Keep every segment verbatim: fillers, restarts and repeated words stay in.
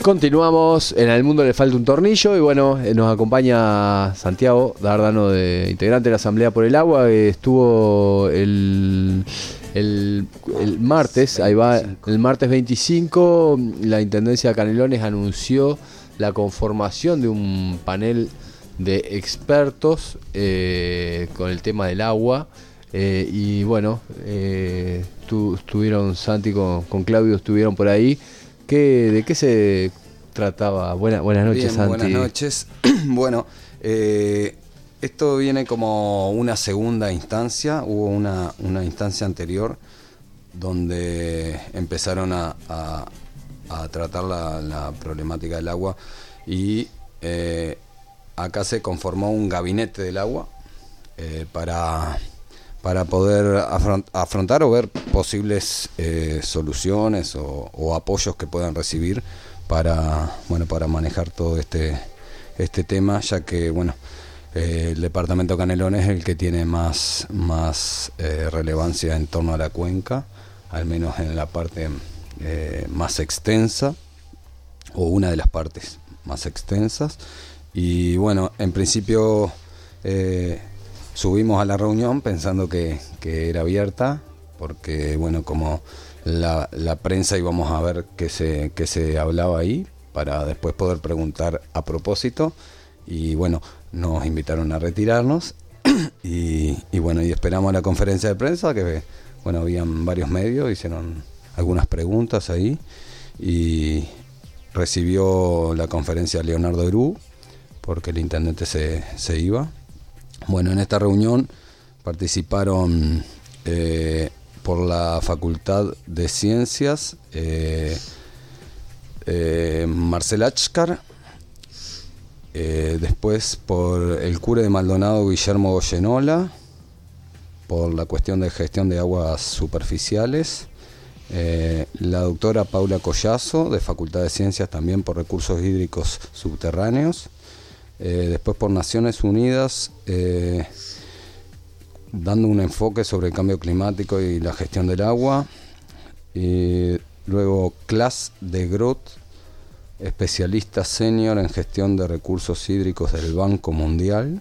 Continuamos, en El Mundo le falta un tornillo y bueno, eh, nos acompaña Santiago Dardano, de integrante de la Asamblea por el Agua, que estuvo el, el, el martes, ahí va, el martes veinticinco, la Intendencia de Canelones anunció la conformación de un panel de expertos eh, con el tema del agua. Eh, y bueno, eh, tu, estuvieron Santi con, con Claudio, estuvieron por ahí. ¿Qué, ¿De qué se trataba? Buena, buenas noches, Bien, Santi. Buenas noches. Bueno, eh, esto viene como una segunda instancia. Hubo una, una instancia anterior donde empezaron a, a, a tratar la, la problemática del agua y eh, acá se conformó un gabinete del agua eh, para... para poder afrontar o ver posibles eh, soluciones o, o apoyos que puedan recibir para bueno para manejar todo este este tema, ya que bueno eh, el departamento Canelones es el que tiene más más eh, relevancia en torno a la cuenca, al menos en la parte eh, más extensa o una de las partes más extensas. Y bueno, en principio eh, subimos a la reunión pensando que, que era abierta, porque bueno, como la, la prensa íbamos a ver qué se, qué se hablaba ahí, para después poder preguntar a propósito, y bueno, nos invitaron a retirarnos, y, y bueno, y esperamos la conferencia de prensa, que bueno, habían varios medios, hicieron algunas preguntas ahí, y recibió la conferencia Leonardo Erú, porque el intendente se, se iba. Bueno, en esta reunión participaron eh, por la Facultad de Ciencias eh, eh, Marcel Achcar, eh, después por el cura de Maldonado Guillermo Goyenola, por la cuestión de gestión de aguas superficiales, eh, la doctora Paula Collazo, de Facultad de Ciencias, también por recursos hídricos subterráneos. Eh, después por Naciones Unidas, eh, dando un enfoque sobre el cambio climático y la gestión del agua. Y luego Klaas de Groot, especialista senior en gestión de recursos hídricos del Banco Mundial.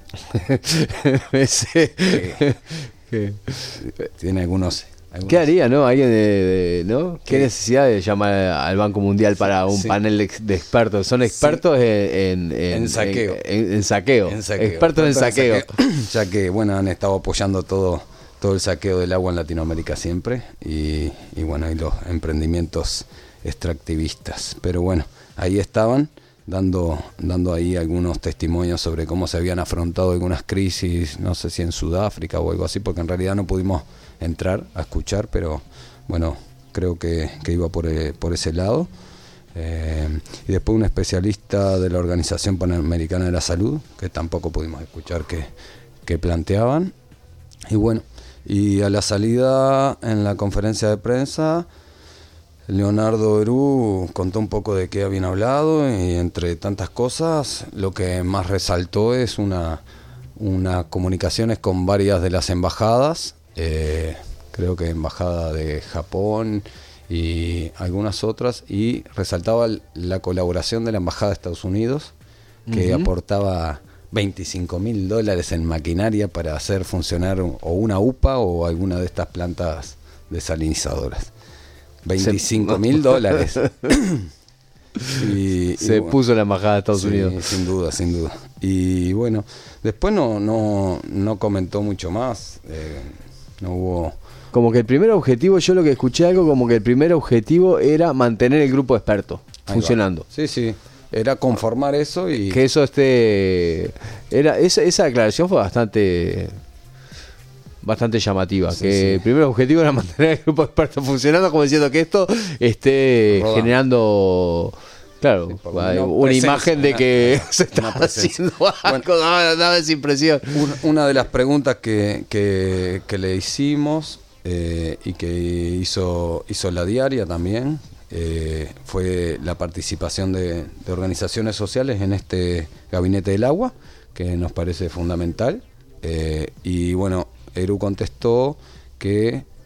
Ese, que, que tiene algunos... ¿Qué haría, no? ¿Alguien de, de, ¿no? ¿Qué? ¿Qué necesidad de llamar al Banco Mundial para un sí. panel de, de expertos? Son expertos sí. en, en, en, en saqueo. En, en, saqueo. en saqueo. Expertos en saqueo. en saqueo. Ya que, bueno, han estado apoyando todo, todo el saqueo del agua en Latinoamérica siempre. Y, y bueno, y los emprendimientos extractivistas. Pero bueno, ahí estaban dando, dando ahí algunos testimonios sobre cómo se habían afrontado algunas crisis, no sé si en Sudáfrica o algo así, porque en realidad no pudimos entrar a escuchar, pero bueno, creo que, que iba por, eh, por ese lado. Eh, y después un especialista de la Organización Panamericana de la Salud, que tampoco pudimos escuchar que, que planteaban. Y bueno, y a la salida en la conferencia de prensa, Leonardo Erú contó un poco de qué habían hablado, y entre tantas cosas, lo que más resaltó es una, unas comunicaciones con varias de las embajadas. Eh, creo que embajada de Japón y algunas otras, y resaltaba la colaboración de la embajada de Estados Unidos, que uh-huh. aportaba veinticinco mil dólares en maquinaria para hacer funcionar o una U P A o alguna de estas plantas desalinizadoras. veinticinco mil dólares. Y, se y bueno, puso la embajada de Estados sí, Unidos. Sin duda, sin duda. Y bueno, después no, no, no comentó mucho más. Eh, No hubo... Como que el primer objetivo, yo lo que escuché algo como que el primer objetivo era mantener el grupo de expertos Ahí funcionando. Va. Sí, sí, era conformar eso y... Que eso esté... Era, esa, esa declaración fue bastante... bastante llamativa, sí, que sí. El primer objetivo era mantener el grupo de expertos funcionando, como diciendo que esto esté Rodando. generando... Claro, sí, una, una imagen de que una, se está haciendo algo, bueno, daba esa impresión. Una de las preguntas que, que, que le hicimos eh, y que hizo, hizo la diaria también eh, fue la participación de, de organizaciones sociales en este gabinete del agua, que nos parece fundamental. Eh, y bueno, Erú contestó que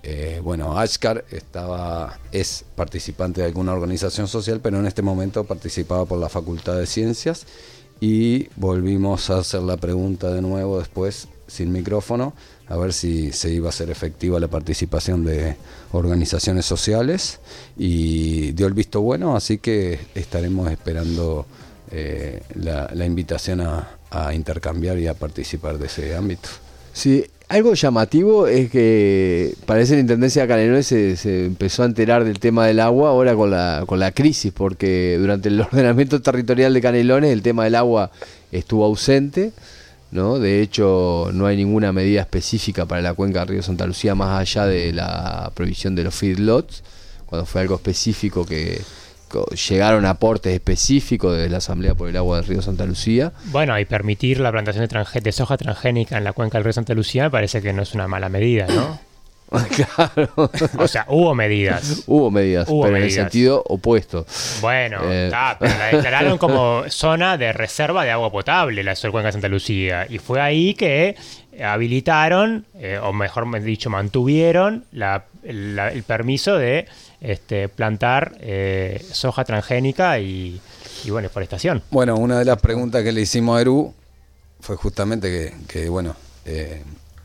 eh, bueno, Ashkar estaba, es participante de alguna organización social, pero en este momento participaba por la Facultad de Ciencias, y volvimos a hacer la pregunta de nuevo después sin micrófono, a ver si se iba a hacer efectiva la participación de organizaciones sociales, y dio el visto bueno, así que estaremos esperando eh, la, la invitación a, a intercambiar y a participar de ese ámbito. Sí, algo llamativo es que parece que la Intendencia de Canelones se, se empezó a enterar del tema del agua ahora con la, con la crisis, porque durante el ordenamiento territorial de Canelones el tema del agua estuvo ausente, ¿no? De hecho, no hay ninguna medida específica para la cuenca del río Santa Lucía más allá de la prohibición de los feedlots, cuando fue algo específico que llegaron aportes específicos de la Asamblea por el Agua del río Santa Lucía. Bueno, y permitir la plantación de, tranje- de soja transgénica en la cuenca del río Santa Lucía me parece que no es una mala medida, ¿no? Claro. O sea, hubo medidas. Hubo medidas, Hubo pero medidas. en el sentido opuesto. Bueno, Eh. ta, pero la declararon como zona de reserva de agua potable, la cuenca de Santa Lucía. Y fue ahí que habilitaron, eh, o mejor dicho, mantuvieron la, la, el permiso de este, plantar eh, soja transgénica y, y, bueno, forestación. Bueno, una de las preguntas que le hicimos a Eru fue justamente que, que bueno, eh,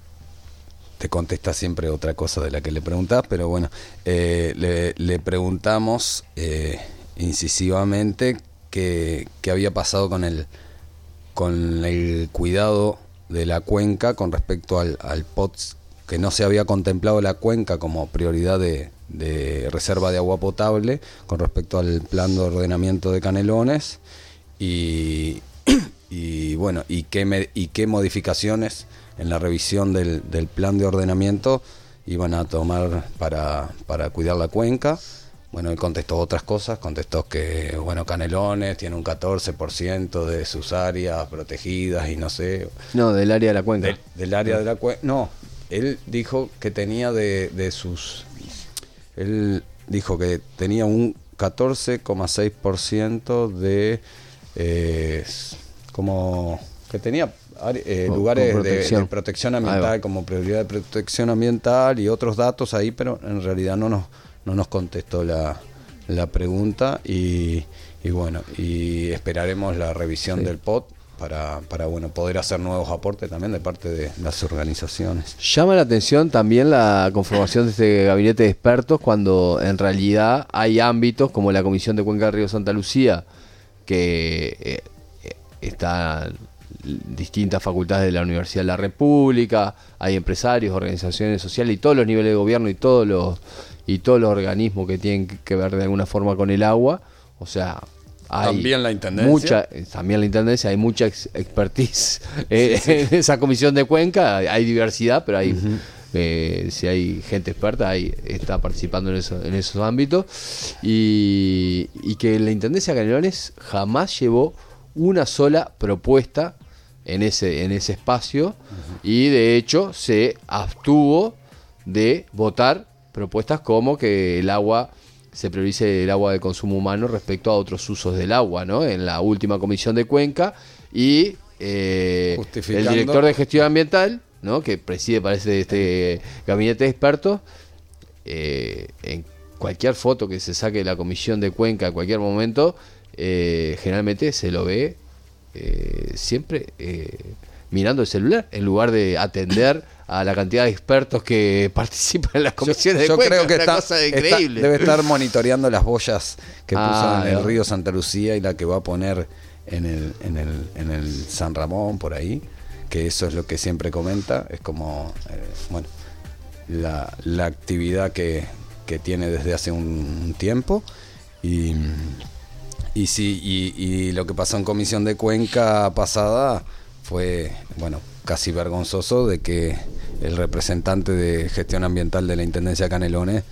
te contesta siempre otra cosa de la que le preguntás, pero bueno, eh, le, le preguntamos eh, incisivamente qué, qué había pasado con el, con el cuidado de la cuenca con respecto al, al P O T S, que no se había contemplado la cuenca como prioridad de, de reserva de agua potable con respecto al plan de ordenamiento de Canelones, y, y bueno, y qué, me, y qué modificaciones en la revisión del, del plan de ordenamiento iban a tomar para, para cuidar la cuenca. Bueno, él contestó otras cosas, contestó que, bueno, Canelones tiene un catorce por ciento de sus áreas protegidas y no sé. No, del área de la cuenca. De, del área de la cuenca. No, él dijo que tenía de, de sus... Él dijo que tenía un catorce coma seis por ciento de... Eh, como... que tenía eh, Con- lugares con de, protección. de protección Ahí va. ambiental como prioridad de protección ambiental y otros datos ahí, pero en realidad no nos... no nos contestó la, la pregunta, y, y bueno, y esperaremos la revisión Sí. del P O T para, para bueno, poder hacer nuevos aportes también de parte de las organizaciones. Llama la atención también la conformación de este gabinete de expertos cuando en realidad hay ámbitos como la Comisión de Cuenca del Río Santa Lucía, que eh, eh, está distintas facultades de la Universidad de la República, hay empresarios, organizaciones sociales y todos los niveles de gobierno y todos los y todos los organismos que tienen que ver de alguna forma con el agua. O sea, hay También la Intendencia. mucha, también la Intendencia, hay mucha ex- expertise eh, sí, sí. en esa comisión de Cuenca, hay diversidad, pero hay uh-huh. eh, si hay gente experta, ahí está participando en, eso, en esos ámbitos, y, y que la Intendencia de Canelones jamás llevó una sola propuesta en ese, en ese espacio, uh-huh. y de hecho se abstuvo de votar propuestas como que el agua se priorice el agua de consumo humano respecto a otros usos del agua, ¿no? En la última comisión de Cuenca, y eh, el director de gestión ambiental, ¿no? Que preside, parece, este gabinete de expertos, eh, en cualquier foto que se saque de la comisión de Cuenca en cualquier momento, eh, generalmente se lo ve eh, siempre eh, mirando el celular en lugar de atender a la cantidad de expertos que participan en las comisiones yo, yo de Cuenca. creo que es una está, cosa increíble. Está, debe estar monitoreando las boyas que ah, puso en el no. río Santa Lucía y la que va a poner en el, en el, en el San Ramón, por ahí, que eso es lo que siempre comenta, es como, eh, bueno, la, la actividad que, que tiene desde hace un, un tiempo, y, y sí, y, y lo que pasó en comisión de Cuenca pasada fue, bueno, casi vergonzoso, de que el representante de gestión ambiental de la Intendencia de Canelones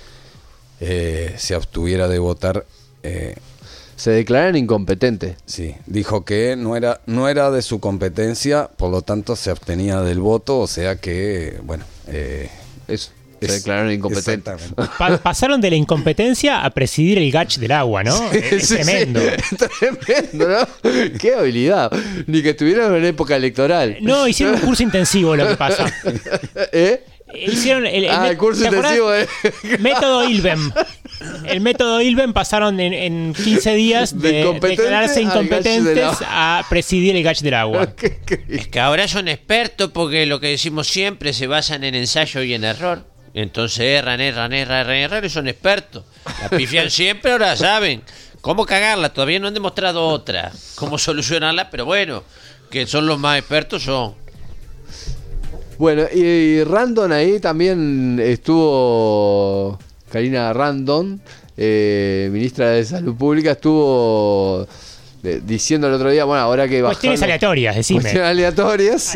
eh, se abstuviera de votar. Eh, se declaran incompetentes. Sí, dijo que no era, no era de su competencia, por lo tanto se abstenía del voto, o sea que, bueno, eh, eso. Se es, declararon incompetentes. Pa- pasaron de la incompetencia a presidir el G A C H del agua, ¿no? Sí, es sí, tremendo. Sí. Tremendo, ¿no? Qué habilidad. Ni que estuvieran en época electoral. No, hicieron un curso intensivo, lo que pasa. ¿Eh? hicieron el, el, ah, el curso ¿te intensivo de... método Ilben. El método Ilben pasaron en, en quince días de, de declararse incompetentes a presidir el Gach del Agua. Es que ahora son expertos porque lo que decimos siempre se basan en ensayo y en error. Entonces erran, erran, erran, erran, erran y son expertos. La pifian siempre, ahora saben cómo cagarla. Todavía no han demostrado otra, cómo solucionarla, pero bueno, que son los más expertos son. Bueno, y, y Randon ahí también estuvo, Karina Randon, eh, ministra de Salud Pública, estuvo eh, diciendo el otro día, bueno, ahora que bajaron... Cuestiones aleatorias, decime. Cuestiones aleatorias.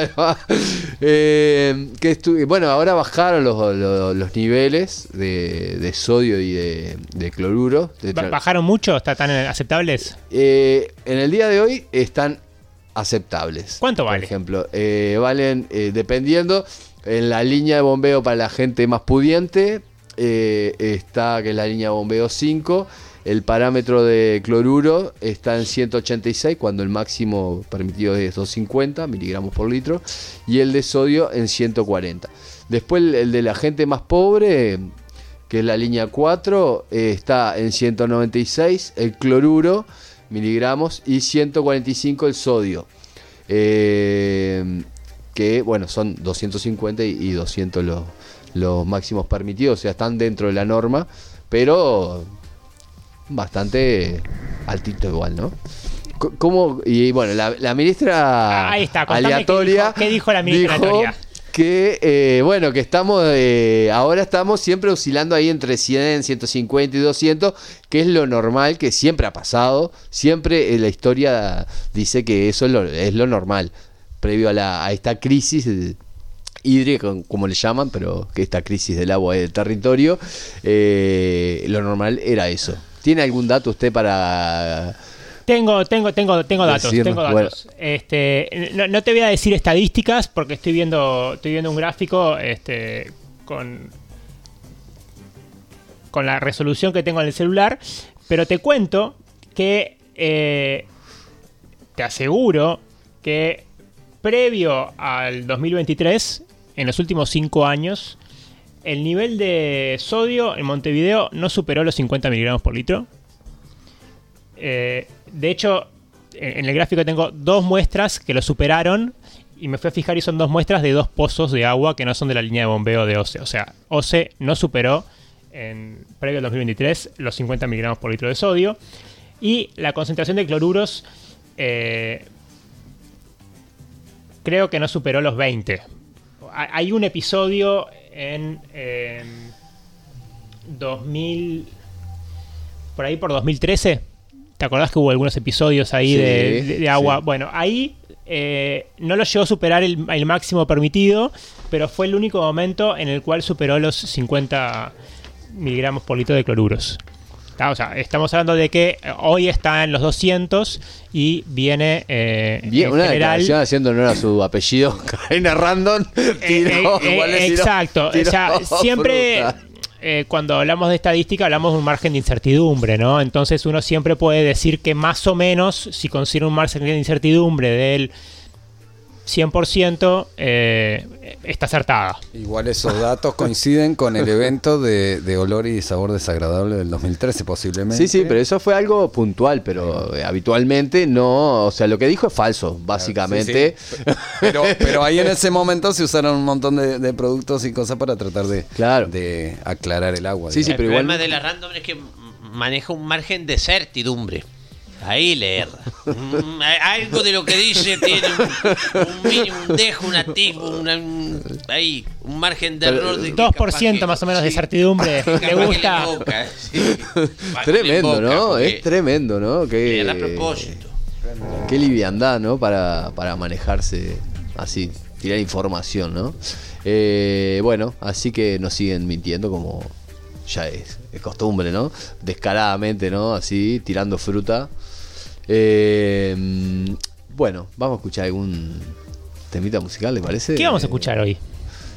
eh, que estu- bueno, ahora bajaron los, los, los niveles de, de sodio y de, de cloruro. De tra- ¿Bajaron mucho? ¿Está tan aceptables? Eh, en el día de hoy están aceptables. ¿Cuánto vale? Por ejemplo, eh, valen, eh, dependiendo, en la línea de bombeo para la gente más pudiente, eh, está, que es la línea de bombeo cinco, el parámetro de cloruro está en ciento ochenta y seis, cuando el máximo permitido es doscientos cincuenta miligramos por litro, y el de sodio en ciento cuarenta. Después el, el de la gente más pobre, que es la línea cuatro, eh, está en ciento noventa y seis, el cloruro, miligramos, y ciento cuarenta y cinco el sodio, eh, que bueno, son doscientos cincuenta y, y doscientos los, los máximos permitidos, o sea, están dentro de la norma, pero bastante altito igual, ¿no? C- ¿Cómo? Y bueno, la, la ministra Ahí está, contame aleatoria, qué dijo- qué dijo la ministra dijo aleatoria. que eh, bueno, que estamos eh, ahora estamos siempre oscilando ahí entre cien, ciento cincuenta y doscientos, que es lo normal, que siempre ha pasado, siempre eh, la historia dice que eso es lo, es lo normal previo a, la, a esta crisis eh, hídrica, como le llaman, pero que esta crisis del agua y del territorio, eh, lo normal era eso. ¿Tiene algún dato usted para...? Tengo, tengo, tengo, tengo datos, Decirnos, tengo datos. Bueno. Este, no, no te voy a decir estadísticas porque estoy viendo, estoy viendo un gráfico, este, con, con la resolución que tengo en el celular, pero te cuento que eh, te aseguro que previo al dos mil veintitrés, en los últimos cinco años, el nivel de sodio en Montevideo no superó los cincuenta miligramos por litro. Eh, de hecho, en el gráfico tengo dos muestras que lo superaron y me fui a fijar y son dos muestras de dos pozos de agua que no son de la línea de bombeo de OCE. O sea, OCE no superó en previo al dos mil veintitrés los cincuenta miligramos por litro de sodio y la concentración de cloruros eh, creo que no superó los veinte. Hay un episodio en eh, dos mil, por ahí por dos mil trece. ¿Te acordás que hubo algunos episodios ahí Sí, de, de, de agua? sí. Bueno, ahí eh, no lo llegó a superar el, el máximo permitido, pero fue el único momento en el cual superó los cincuenta miligramos por litro de cloruros. ¿Tá? O sea, estamos hablando de que hoy está en los doscientos y viene eh, Bien, en una general... declaración haciendo honor a su apellido, Karina Randon. Tiró, Eh, eh, igual le eh, tiró- exacto. tiró O sea, siempre fruta. eh, cuando hablamos de estadística hablamos de un margen de incertidumbre, ¿no? Entonces uno siempre puede decir que más o menos, si considera un margen de incertidumbre del cien por ciento, eh, está acertada. Igual esos datos coinciden con el evento de, de olor y sabor desagradable del dos mil trece posiblemente. Sí, sí, pero eso fue algo puntual, pero eh, habitualmente no, o sea, lo que dijo es falso, básicamente. Sí, sí. Pero, pero ahí en ese momento se usaron un montón de, de productos y cosas para tratar de, Claro. de aclarar el agua. Sí, sí, El pero problema igual- de la random es que m- maneja un margen de certidumbre. Ahí le erra. Mm, Algo de lo que dice tiene un, un mínimo, un dejo, un atisbo, una, un, ahí, un margen de Pero, error de que dos por ciento capaz que- más o menos de sí, certidumbre. capaz Le que gusta. equivoca, sí. Capaz que le Tremendo, equivoca, ¿no? porque Es tremendo, ¿no? le Que, erra a propósito. Qué liviandad, ¿no? Para, para manejarse así, tirar información, ¿no? Eh, bueno, así que nos siguen mintiendo como ya es, es costumbre, ¿no? Descaradamente, ¿no? Así, tirando fruta. Eh, bueno, vamos a escuchar algún temita musical, ¿le parece? ¿Qué vamos a escuchar hoy?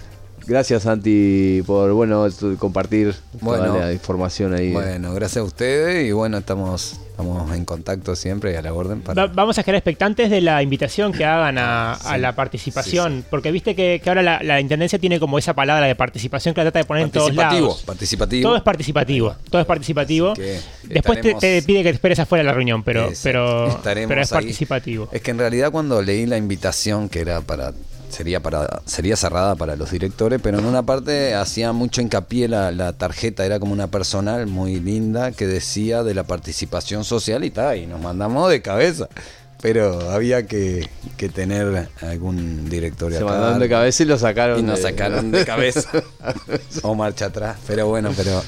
Gracias, Santi, por bueno tu- compartir Bueno, toda la información ahí. Bueno, gracias a ustedes y bueno, estamos, estamos en contacto siempre y a la orden para... Va- vamos a quedar expectantes de la invitación que hagan a, a la participación, sí, sí. porque viste que, que ahora la, la Intendencia tiene como esa palabra de participación que la trata de poner en todos Participativo, lados. participativo. Todo es participativo, todo es participativo. Así que Después te, estaremos- te pide que te esperes afuera de la reunión, pero, Exacto, pero, estaremos pero es ahí. participativo. Es que en realidad cuando leí la invitación que era para sería para sería cerrada para los directores, pero en una parte hacía mucho hincapié la, la tarjeta, era como una personal muy linda que decía de la participación social y tal, y nos mandamos de cabeza. Pero había que, que tener algún directorio Se acá. mandaron de cabeza y lo sacaron. Y nos de- sacaron de cabeza. O marcha atrás. Pero bueno, pero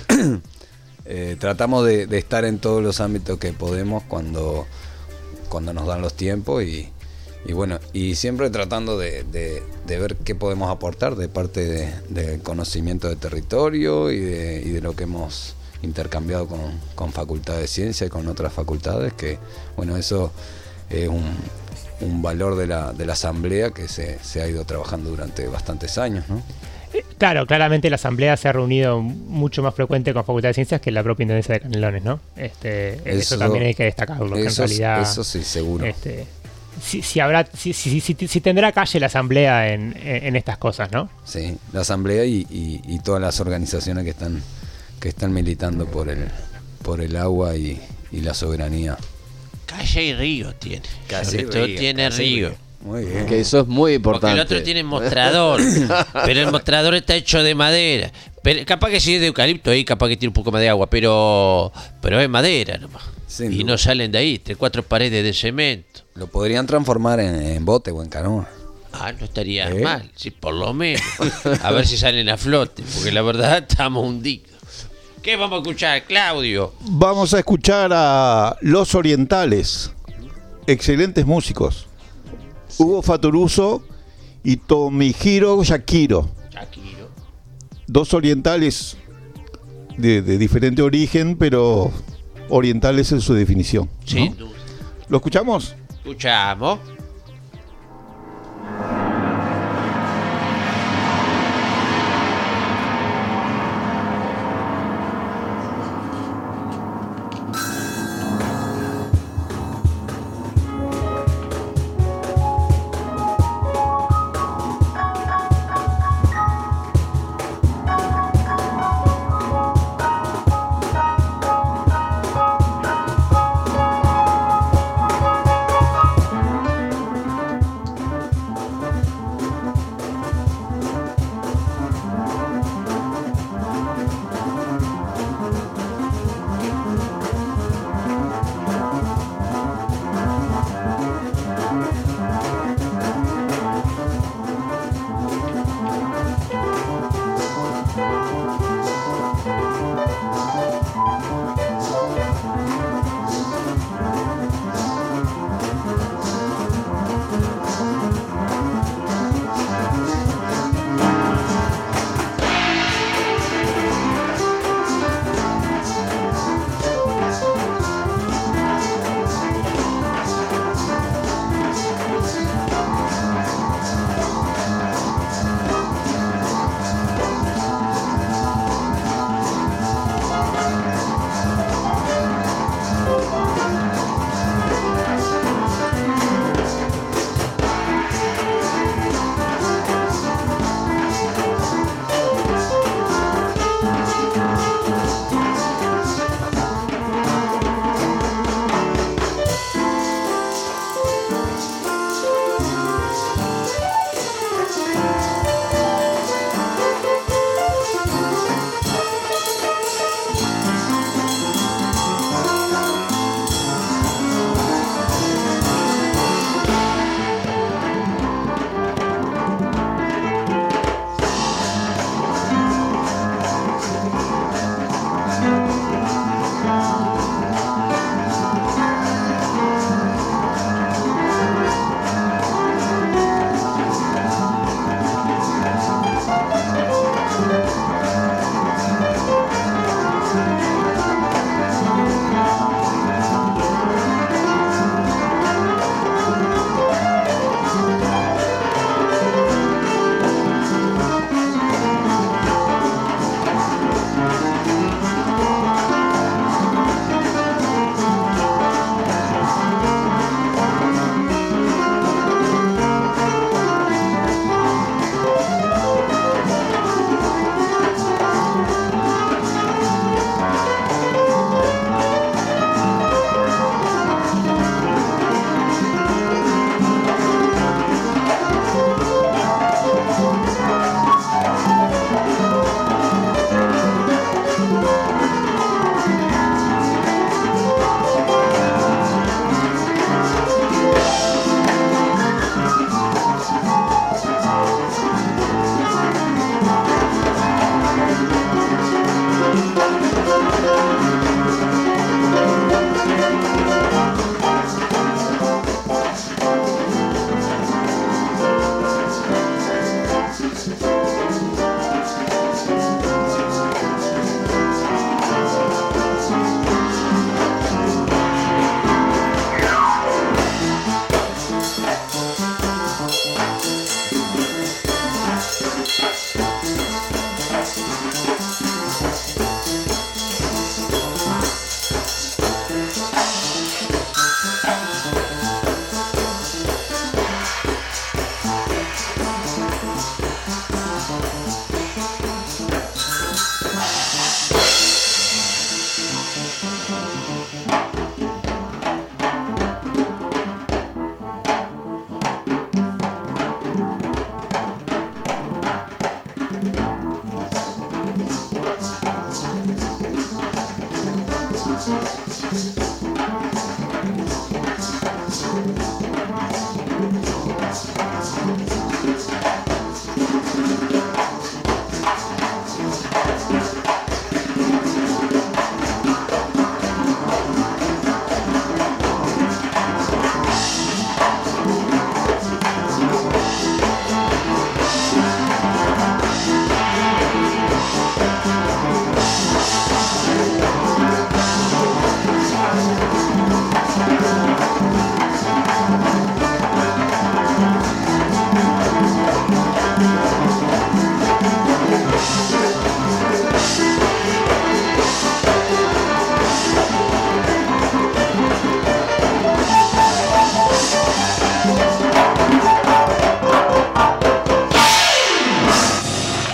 eh, tratamos de, de estar en todos los ámbitos que podemos cuando, cuando nos dan los tiempos y, y bueno, y siempre tratando de, de, de ver qué podemos aportar de parte de, del conocimiento de territorio y de, y de lo que hemos intercambiado con, con Facultad de Ciencia y con otras facultades, que bueno, eso es un, un valor de la, de la asamblea que se, se ha ido trabajando durante bastantes años, ¿no? Eh, Claro, claramente la asamblea se ha reunido mucho más frecuente con Facultad de Ciencias que la propia Intendencia de Canelones, ¿no? Este, eso, Eso- también hay que destacarlo, que en Eso, realidad... eso sí, seguro. Este, si, si habrá, si, si, si, si tendrá calle la asamblea en, en, en estas cosas, ¿no? Sí, la asamblea y, y, y todas las organizaciones que están que están militando por el por el agua y, y la soberanía. Calle y río tiene. Calle Sobre y todo río, tiene calle y río. río. Muy bien. Que eso es muy Porque importante. el otro tiene mostrador. Pero el mostrador está hecho de madera. Pero capaz que si es de eucalipto ahí, capaz que tiene un poco más de agua. Pero pero es madera nomás. Sin y duda. no salen de ahí. Tres, cuatro paredes de cemento. Lo podrían transformar en, en bote o en canoa. Ah, no estaría ¿Eh? mal. Sí, por lo menos. A ver si salen a flote. Porque la verdad estamos hundidos. ¿Qué vamos a escuchar, Claudio? Vamos a escuchar a Los Orientales, excelentes músicos. Hugo Fatoruso y Tomihiro Shakiro, Shakiro. dos orientales de, de diferente origen, pero orientales en su definición, ¿no? Sin duda. ¿Lo escuchamos? Escuchamos.